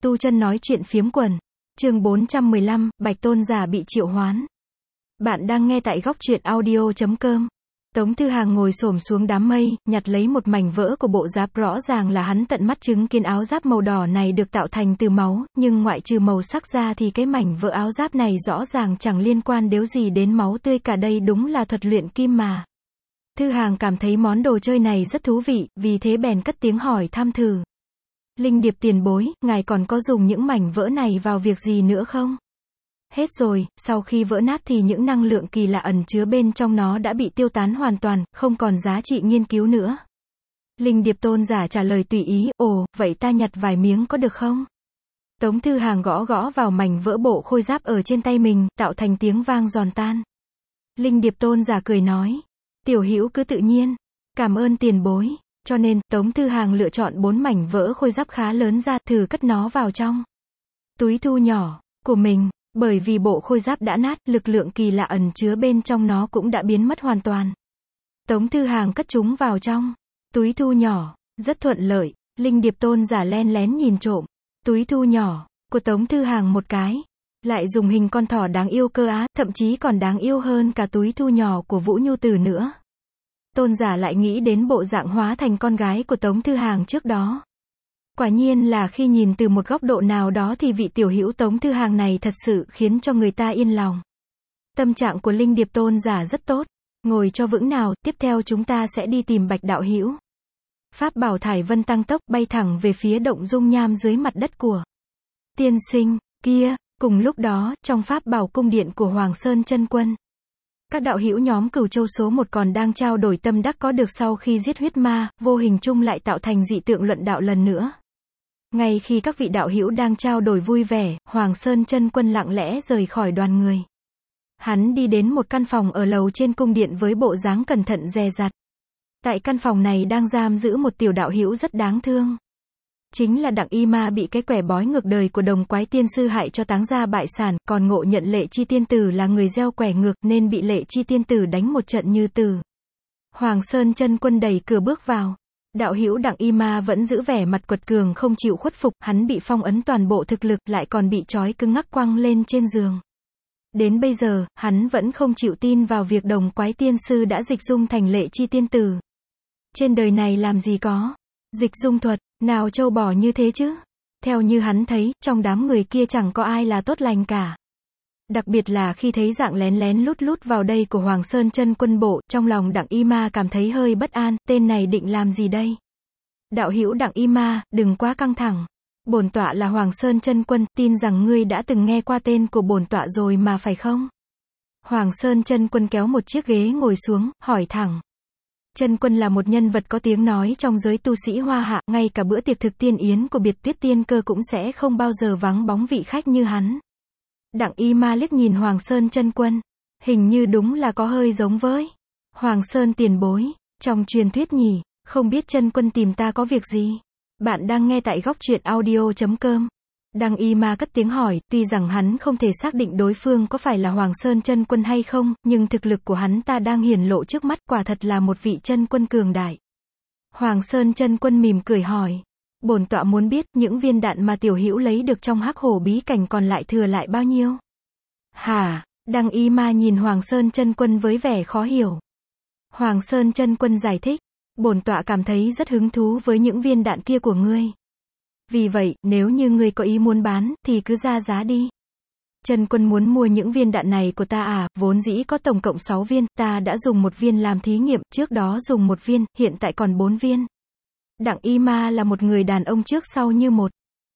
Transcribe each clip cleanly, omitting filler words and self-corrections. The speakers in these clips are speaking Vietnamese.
Tu Chân nói chuyện phiếm quần. Chương 415, Bạch Tôn giả bị triệu hoán. Bạn đang nghe tại góc truyện audio.com. Tống Thư Hàng ngồi xổm xuống đám mây, nhặt lấy một mảnh vỡ của bộ giáp, rõ ràng là hắn tận mắt chứng kiến áo giáp màu đỏ này được tạo thành từ máu, nhưng ngoại trừ màu sắc ra thì cái mảnh vỡ áo giáp này rõ ràng chẳng liên quan đến gì đến máu tươi cả, đây đúng là thuật luyện kim mà. Thư Hàng cảm thấy món đồ chơi này rất thú vị, vì thế bèn cất tiếng hỏi thăm thử. Linh Điệp tiền bối, ngài còn có dùng những mảnh vỡ này vào việc gì nữa không? Hết rồi, sau khi vỡ nát thì những năng lượng kỳ lạ ẩn chứa bên trong nó đã bị tiêu tán hoàn toàn, không còn giá trị nghiên cứu nữa. Linh Điệp tôn giả trả lời tùy ý, ồ, vậy ta nhặt vài miếng có được không? Tống Thư Hàng gõ gõ vào mảnh vỡ bộ khôi giáp ở trên tay mình, tạo thành tiếng vang giòn tan. Linh Điệp tôn giả cười nói, tiểu hữu cứ tự nhiên, cảm ơn tiền bối. Cho nên, Tống Thư Hàng lựa chọn 4 mảnh vỡ khôi giáp khá lớn ra, thử cất nó vào trong túi thu nhỏ của mình. Bởi vì bộ khôi giáp đã nát, lực lượng kỳ lạ ẩn chứa bên trong nó cũng đã biến mất hoàn toàn. Tống Thư Hàng cất chúng vào trong túi thu nhỏ, rất thuận lợi. Linh Điệp tôn giả len lén nhìn trộm túi thu nhỏ của Tống Thư Hàng một cái, lại dùng hình con thỏ đáng yêu cơ á, thậm chí còn đáng yêu hơn cả túi thu nhỏ của Vũ Nhu Tử nữa. Tôn giả lại nghĩ đến bộ dạng hóa thành con gái của Tống Thư Hàng trước đó. Quả nhiên là khi nhìn từ một góc độ nào đó thì vị tiểu hữu Tống Thư Hàng này thật sự khiến cho người ta yên lòng. Tâm trạng của Linh Điệp tôn giả rất tốt. Ngồi cho vững nào, tiếp theo chúng ta sẽ đi tìm Bạch đạo hữu. Pháp bảo thải vân tăng tốc, bay thẳng về phía động dung nham dưới mặt đất của tiên sinh kia. Cùng lúc đó, trong pháp bảo cung điện của Hoàng Sơn Chân Quân, các đạo hữu nhóm Cửu Châu số 1 còn đang trao đổi tâm đắc có được sau khi giết huyết ma, vô hình chung lại tạo thành dị tượng luận đạo lần nữa. Ngay khi các vị đạo hữu đang trao đổi vui vẻ, Hoàng Sơn Chân Quân lặng lẽ rời khỏi đoàn người. Hắn đi đến một căn phòng ở lầu trên cung điện với bộ dáng cẩn thận dè dặt. Tại căn phòng này đang giam giữ một tiểu đạo hữu rất đáng thương. Chính là Đặng Y Ma bị cái quẻ bói ngược đời của Đồng Quái Tiên Sư hại cho táng ra bại sản, còn ngộ nhận Lệ Chi Tiên Tử là người gieo quẻ ngược nên bị Lệ Chi Tiên Tử đánh một trận như tử. Hoàng Sơn Chân Quân đẩy cửa bước vào. Đạo hữu Đặng Y Ma vẫn giữ vẻ mặt quật cường không chịu khuất phục, hắn bị phong ấn toàn bộ thực lực, lại còn bị trói cứng ngắc quăng lên trên giường. Đến bây giờ, hắn vẫn không chịu tin vào việc Đồng Quái Tiên Sư đã dịch dung thành Lệ Chi Tiên Tử. Trên đời này làm gì có dịch dung thuật nào trâu bò như thế chứ? Theo như hắn thấy, trong đám người kia chẳng có ai là tốt lành cả. Đặc biệt là khi thấy dạng lén lén lút lút vào đây của Hoàng Sơn Chân Quân bộ, trong lòng Đặng Y Ma cảm thấy hơi bất an, tên này định làm gì đây? Đạo hữu Đặng Y Ma, đừng quá căng thẳng. Bổn tọa là Hoàng Sơn Chân Quân, tin rằng ngươi đã từng nghe qua tên của bổn tọa rồi mà phải không? Hoàng Sơn Chân Quân kéo một chiếc ghế ngồi xuống, hỏi thẳng. Chân Quân là một nhân vật có tiếng nói trong giới tu sĩ Hoa Hạ, ngay cả bữa tiệc thực tiên yến của Biệt Tuyết Tiên Cơ cũng sẽ không bao giờ vắng bóng vị khách như hắn. Đặng Y Ma liếc nhìn Hoàng Sơn Chân Quân, hình như đúng là có hơi giống với Hoàng Sơn tiền bối, trong truyền thuyết nhỉ, không biết Chân Quân tìm ta có việc gì? Bạn đang nghe tại góc truyện audio.com. Đặng Y Ma cất tiếng hỏi, tuy rằng hắn không thể xác định đối phương có phải là Hoàng Sơn Chân Quân hay không, nhưng thực lực của hắn ta đang hiển lộ trước mắt, quả thật là một vị chân quân cường đại. Hoàng Sơn Chân Quân mỉm cười hỏi, bổn tọa muốn biết, những viên đạn mà tiểu hữu lấy được trong Hắc Hổ bí cảnh còn lại thừa lại bao nhiêu? Hả? Đặng Y Ma nhìn Hoàng Sơn Chân Quân với vẻ khó hiểu. Hoàng Sơn Chân Quân giải thích, bổn tọa cảm thấy rất hứng thú với những viên đạn kia của ngươi. Vì vậy, nếu như ngươi có ý muốn bán, thì cứ ra giá đi. Chân Quân muốn mua những viên đạn này của ta à? Vốn dĩ có tổng cộng 6 viên, ta đã dùng 1 viên làm thí nghiệm, trước đó dùng 1 viên, hiện tại còn 4 viên. Đặng Y Ma là một người đàn ông trước sau như một.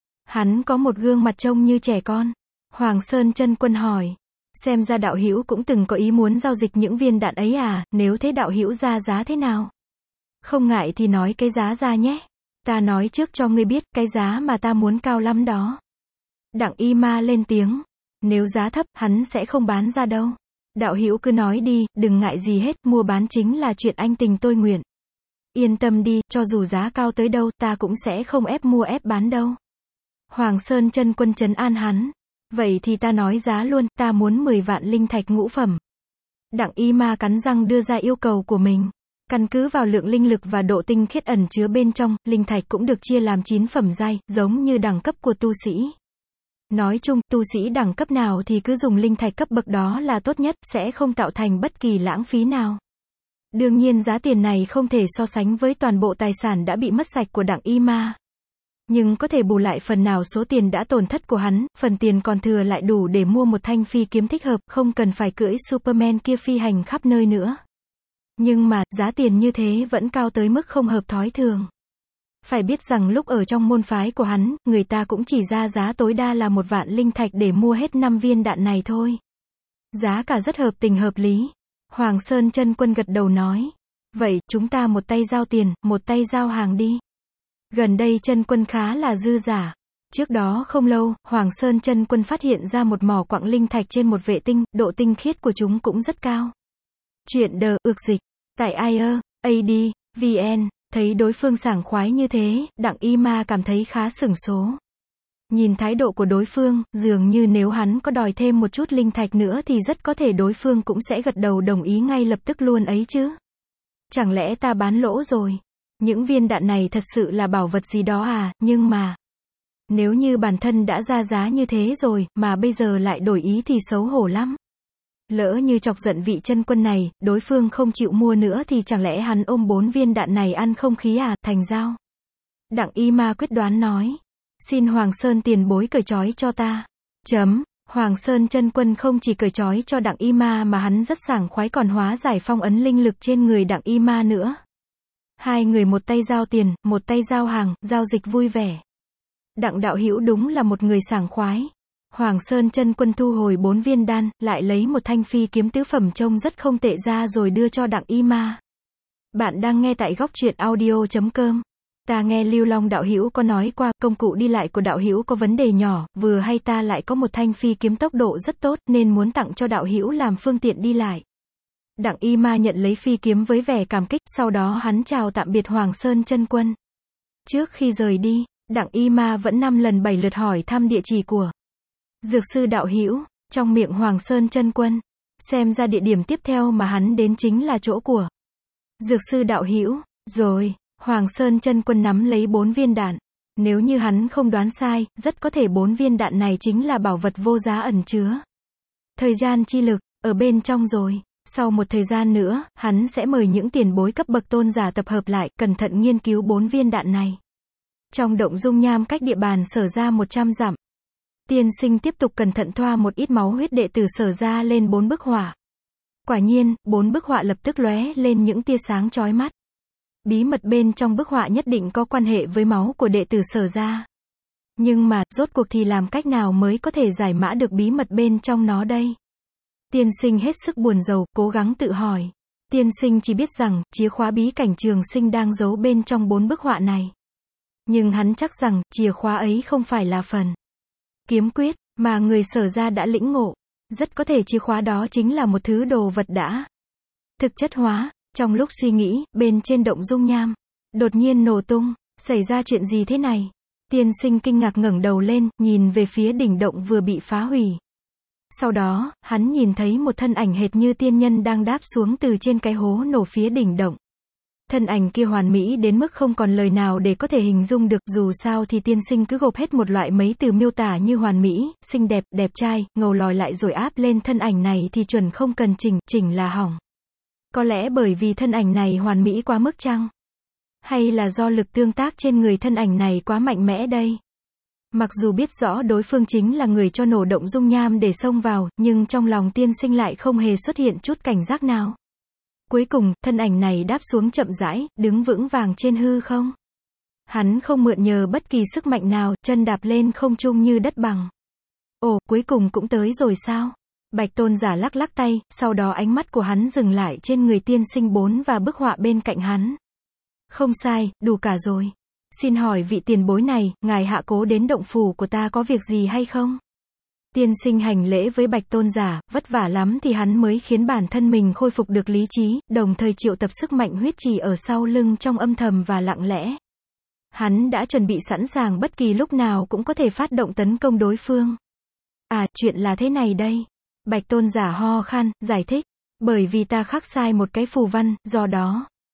Hắn có một gương mặt trông như trẻ con. Hoàng Sơn Chân Quân hỏi, xem ra đạo hữu cũng từng có ý muốn giao dịch những viên đạn ấy à? Nếu thế đạo hữu ra giá thế nào? Không ngại thì nói cái giá ra nhé. Ta nói trước cho ngươi biết, cái giá mà ta muốn cao lắm đó. Đặng Y Ma lên tiếng, nếu giá thấp, hắn sẽ không bán ra đâu. Đạo hữu cứ nói đi, đừng ngại gì hết, mua bán chính là chuyện anh tình tôi nguyện. Yên tâm đi, cho dù giá cao tới đâu, ta cũng sẽ không ép mua ép bán đâu. Hoàng Sơn Chân Quân trấn an hắn, vậy thì ta nói giá luôn, ta muốn 10 vạn linh thạch ngũ phẩm. Đặng Y Ma cắn răng đưa ra yêu cầu của mình. Căn cứ vào lượng linh lực và độ tinh khiết ẩn chứa bên trong, linh thạch cũng được chia làm 9 phẩm giai, giống như đẳng cấp của tu sĩ. Nói chung, tu sĩ đẳng cấp nào thì cứ dùng linh thạch cấp bậc đó là tốt nhất, sẽ không tạo thành bất kỳ lãng phí nào. Đương nhiên giá tiền này không thể so sánh với toàn bộ tài sản đã bị mất sạch của Đặng Y Ma. Nhưng có thể bù lại phần nào số tiền đã tổn thất của hắn, phần tiền còn thừa lại đủ để mua một thanh phi kiếm thích hợp, không cần phải cưỡi Superman kia phi hành khắp nơi nữa. Nhưng mà, giá tiền như thế vẫn cao tới mức không hợp thói thường. Phải biết rằng lúc ở trong môn phái của hắn, người ta cũng chỉ ra giá tối đa là 1 vạn linh thạch để mua hết 5 viên đạn này thôi. Giá cả rất hợp tình hợp lý. Hoàng Sơn Chân Quân gật đầu nói. Vậy, chúng ta một tay giao tiền, một tay giao hàng đi. Gần đây Chân Quân khá là dư giả. Trước đó không lâu, Hoàng Sơn Chân Quân phát hiện ra một mỏ quặng linh thạch trên một vệ tinh, độ tinh khiết của chúng cũng rất cao. Chuyện đờ, ược dịch. Tại AD, VN, thấy đối phương sảng khoái như thế, Đặng Y Ma cảm thấy khá sửng số. Nhìn thái độ của đối phương, dường như nếu hắn có đòi thêm một chút linh thạch nữa thì rất có thể đối phương cũng sẽ gật đầu đồng ý ngay lập tức luôn ấy chứ. Chẳng lẽ ta bán lỗ rồi? Những viên đạn này thật sự là bảo vật gì đó à, nhưng mà... Nếu như bản thân đã ra giá như thế rồi, mà bây giờ lại đổi ý thì xấu hổ lắm. Lỡ như chọc giận vị Chân Quân này, đối phương không chịu mua nữa thì chẳng lẽ hắn ôm 4 viên đạn này ăn không khí à, thành giao. Đặng Y Ma quyết đoán nói. Xin Hoàng Sơn tiền bối cởi trói cho ta. Hoàng Sơn Chân Quân không chỉ cởi trói cho Đặng Y Ma mà hắn rất sảng khoái còn hóa giải phong ấn linh lực trên người Đặng Y Ma nữa. Hai người một tay giao tiền, một tay giao hàng, giao dịch vui vẻ. Đặng đạo hữu đúng là một người sảng khoái. Hoàng Sơn Chân Quân thu hồi 4 viên đan, lại lấy một thanh phi kiếm tứ phẩm trông rất không tệ ra rồi đưa cho Đặng Y Ma. Bạn đang nghe tại góc truyện audio.com. Ta nghe Lưu Long đạo hữu có nói qua, công cụ đi lại của đạo hữu có vấn đề nhỏ, vừa hay ta lại có một thanh phi kiếm tốc độ rất tốt, nên muốn tặng cho đạo hữu làm phương tiện đi lại. Đặng Y Ma nhận lấy phi kiếm với vẻ cảm kích, sau đó hắn chào tạm biệt Hoàng Sơn Chân Quân. Trước khi rời đi, Đặng Y Ma vẫn 5 lần 7 lượt hỏi thăm địa chỉ của Dược sư đạo hữu, trong miệng Hoàng Sơn Chân Quân. Xem ra địa điểm tiếp theo mà hắn đến chính là chỗ của Dược sư đạo hữu. Rồi, Hoàng Sơn Chân Quân nắm lấy 4 viên đạn. Nếu như hắn không đoán sai, rất có thể 4 viên đạn này chính là bảo vật vô giá ẩn chứa thời gian chi lực ở bên trong rồi. Sau một thời gian nữa, hắn sẽ mời những tiền bối cấp bậc tôn giả tập hợp lại, cẩn thận nghiên cứu 4 viên đạn này. Trong động dung nham cách địa bàn Sở Ra 100 dặm. Tiên sinh tiếp tục cẩn thận thoa một ít máu huyết đệ tử Sở Ra lên 4 bức họa. Quả nhiên, 4 bức họa lập tức lóe lên những tia sáng chói mắt. Bí mật bên trong bức họa nhất định có quan hệ với máu của đệ tử Sở Ra. Nhưng mà, rốt cuộc thì làm cách nào mới có thể giải mã được bí mật bên trong nó đây? Tiên sinh hết sức buồn rầu, cố gắng tự hỏi. Tiên sinh chỉ biết rằng, chìa khóa bí cảnh trường sinh đang giấu bên trong 4 bức họa này. Nhưng hắn chắc rằng, chìa khóa ấy không phải là phần kiếm quyết, mà người Sở Ra đã lĩnh ngộ. Rất có thể chìa khóa đó chính là một thứ đồ vật đã thực chất hóa. Trong lúc suy nghĩ, bên trên động dung nham, đột nhiên nổ tung. Xảy ra chuyện gì thế này? Tiên sinh kinh ngạc ngẩng đầu lên, nhìn về phía đỉnh động vừa bị phá hủy. Sau đó, hắn nhìn thấy một thân ảnh hệt như tiên nhân đang đáp xuống từ trên cái hố nổ phía đỉnh động. Thân ảnh kia hoàn mỹ đến mức không còn lời nào để có thể hình dung được, dù sao thì tiên sinh cứ gộp hết một loại mấy từ miêu tả như hoàn mỹ, xinh đẹp, đẹp trai, ngầu lòi lại rồi áp lên thân ảnh này thì chuẩn không cần chỉnh là hỏng. Có lẽ bởi vì thân ảnh này hoàn mỹ quá mức chăng? Hay là do lực tương tác trên người thân ảnh này quá mạnh mẽ đây? Mặc dù biết rõ đối phương chính là người cho nổ động dung nham để xông vào, nhưng trong lòng tiên sinh lại không hề xuất hiện chút cảnh giác nào. Cuối cùng, thân ảnh này đáp xuống chậm rãi, đứng vững vàng trên hư không. Hắn không mượn nhờ bất kỳ sức mạnh nào, chân đạp lên không trung như đất bằng. Ồ, cuối cùng cũng tới rồi sao? Bạch tôn giả lắc lắc tay, sau đó ánh mắt của hắn dừng lại trên người tiên sinh 4 và bức họa bên cạnh hắn. Không sai, đủ cả rồi. Xin hỏi vị tiền bối này, ngài hạ cố đến động phủ của ta có việc gì hay không? Tiên sinh hành lễ với Bạch tôn giả, vất vả lắm thì hắn mới khiến bản thân mình khôi phục được lý trí, đồng thời triệu tập sức mạnh huyết trì ở sau lưng trong âm thầm và lặng lẽ. Hắn đã chuẩn bị sẵn sàng bất kỳ lúc nào cũng có thể phát động tấn công đối phương. À, chuyện là thế này đây. Bạch tôn giả ho khan, giải thích. Bởi vì ta khắc sai một cái phù văn, do đó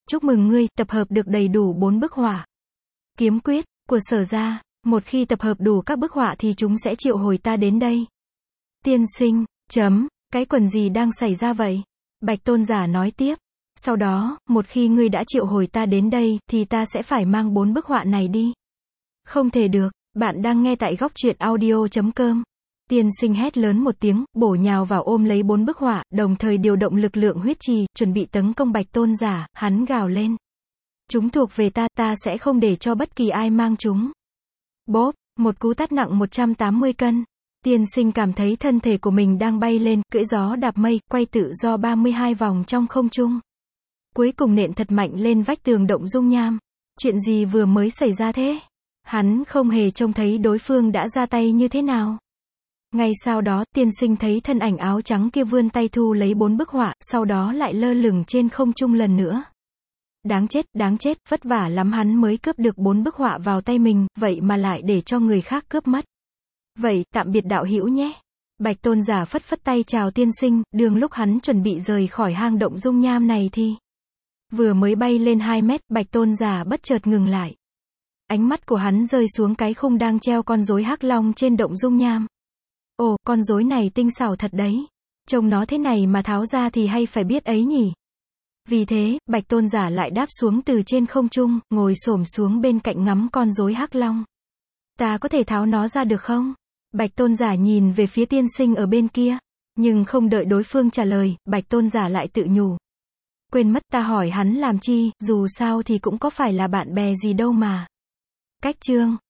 Chúc mừng ngươi, tập hợp được đầy đủ 4 bức họa. Kiếm quyết của Sở gia, một khi tập hợp đủ các bức họa thì chúng sẽ triệu hồi ta đến đây. Tiên sinh, cái quần gì đang xảy ra vậy? Bạch tôn giả nói tiếp. Sau đó, một khi ngươi đã triệu hồi ta đến đây, thì ta sẽ phải mang 4 bức họa này đi. Không thể được, bạn đang nghe tại góc truyện audio.com. Tiên sinh hét lớn một tiếng, bổ nhào vào ôm lấy 4 bức họa, đồng thời điều động lực lượng huyết trì, chuẩn bị tấn công Bạch tôn giả, hắn gào lên. Chúng thuộc về ta, ta sẽ không để cho bất kỳ ai mang chúng. Bốp, một cú tát nặng 180 cân. Tiên sinh cảm thấy thân thể của mình đang bay lên, cưỡi gió đạp mây, quay tự do 32 vòng trong không trung. Cuối cùng nện thật mạnh lên vách tường động dung nham. Chuyện gì vừa mới xảy ra thế? Hắn không hề trông thấy đối phương đã ra tay như thế nào. Ngay sau đó, tiên sinh thấy thân ảnh áo trắng kia vươn tay thu lấy 4 bức họa, sau đó lại lơ lửng trên không trung lần nữa. Đáng chết, vất vả lắm hắn mới cướp được 4 bức họa vào tay mình, vậy mà lại để cho người khác cướp mất. Vậy, tạm biệt đạo hữu nhé. Bạch tôn giả phất phất tay chào tiên sinh, đường lúc hắn chuẩn bị rời khỏi hang động dung nham này thì vừa mới bay lên 2 mét, Bạch tôn giả bất chợt ngừng lại. Ánh mắt của hắn rơi xuống cái khung đang treo con rối hắc long trên động dung nham. Ồ, con rối này tinh xảo thật đấy. Trông nó thế này mà tháo ra thì hay phải biết ấy nhỉ. Vì thế, Bạch tôn giả lại đáp xuống từ trên không trung, ngồi xổm xuống bên cạnh ngắm con rối hắc long. Ta có thể tháo nó ra được không? Bạch tôn giả nhìn về phía tiên sinh ở bên kia. Nhưng không đợi đối phương trả lời, Bạch tôn giả lại tự nhủ. Quên mất ta hỏi hắn làm chi, dù sao thì cũng có phải là bạn bè gì đâu mà. Cách chương